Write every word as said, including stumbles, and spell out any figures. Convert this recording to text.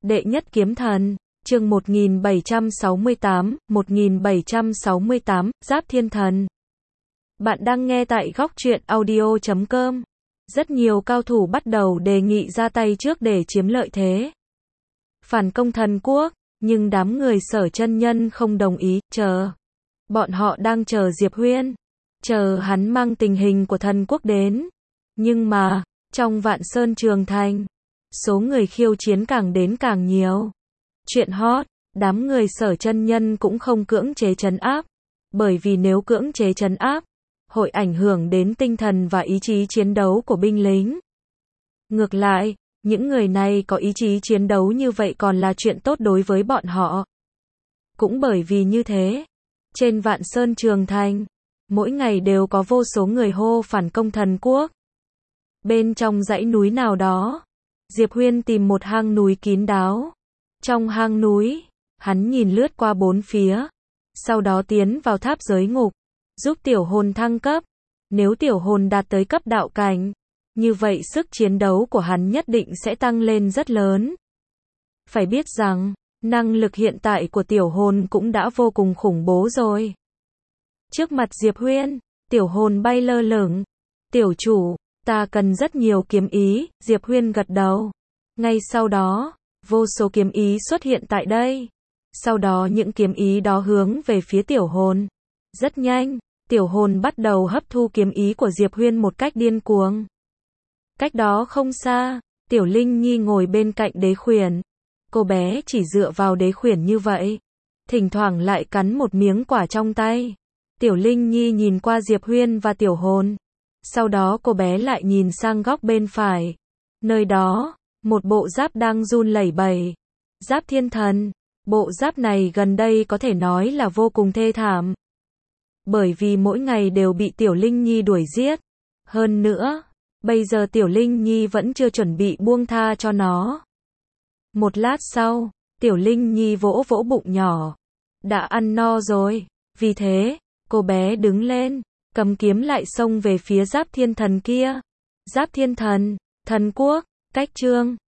Đệ nhất kiếm thần, chương một nghìn bảy trăm sáu mươi tám, một nghìn bảy trăm sáu mươi tám, Giáp Thiên Thần. Bạn đang nghe tại góc truyện audio chấm com. Rất nhiều cao thủ bắt đầu đề nghị ra tay trước để chiếm lợi thế. Phản công thần quốc, nhưng đám người Sở Chân Nhân không đồng ý, chờ. Bọn họ đang chờ Diệp Huyên, chờ hắn mang tình hình của thần quốc đến. Nhưng mà, trong Vạn Sơn Trường Thành, số người khiêu chiến càng đến càng nhiều. Chuyện hot, đám người Sở Chân Nhân cũng không cưỡng chế trấn áp, bởi vì nếu cưỡng chế trấn áp, hội ảnh hưởng đến tinh thần và ý chí chiến đấu của binh lính. Ngược lại, những người này có ý chí chiến đấu như vậy còn là chuyện tốt đối với bọn họ. Cũng bởi vì như thế, trên Vạn Sơn Trường Thành, mỗi ngày đều có vô số người hô phản công thần quốc. Bên trong dãy núi nào đó, Diệp Huyên tìm một hang núi kín đáo. Trong hang núi, hắn nhìn lướt qua bốn phía, sau đó tiến vào tháp giới ngục, giúp tiểu hồn thăng cấp. Nếu tiểu hồn đạt tới cấp đạo cảnh, như vậy sức chiến đấu của hắn nhất định sẽ tăng lên rất lớn. Phải biết rằng, năng lực hiện tại của tiểu hồn cũng đã vô cùng khủng bố rồi. Trước mặt Diệp Huyên, tiểu hồn bay lơ lửng. Tiểu chủ, ta cần rất nhiều kiếm ý, Diệp Huyên gật đầu. Ngay sau đó, vô số kiếm ý xuất hiện tại đây. Sau đó những kiếm ý đó hướng về phía tiểu hồn. Rất nhanh, tiểu hồn bắt đầu hấp thu kiếm ý của Diệp Huyên một cách điên cuồng. Cách đó không xa, Tiểu Linh Nhi ngồi bên cạnh đế khuyển. Cô bé chỉ dựa vào đế khuyển như vậy, thỉnh thoảng lại cắn một miếng quả trong tay. Tiểu Linh Nhi nhìn qua Diệp Huyên và tiểu hồn. Sau đó cô bé lại nhìn sang góc bên phải. Nơi đó, một bộ giáp đang run lẩy bẩy. Giáp Thiên Thần. Bộ giáp này gần đây có thể nói là vô cùng thê thảm. Bởi vì mỗi ngày đều bị Tiểu Linh Nhi đuổi giết. Hơn nữa, bây giờ Tiểu Linh Nhi vẫn chưa chuẩn bị buông tha cho nó. Một lát sau, Tiểu Linh Nhi vỗ vỗ bụng nhỏ. Đã ăn no rồi. Vì thế, cô bé đứng lên, cầm kiếm lại xông về phía Giáp Thiên Thần kia. Giáp Thiên Thần, thần quốc, cách chương.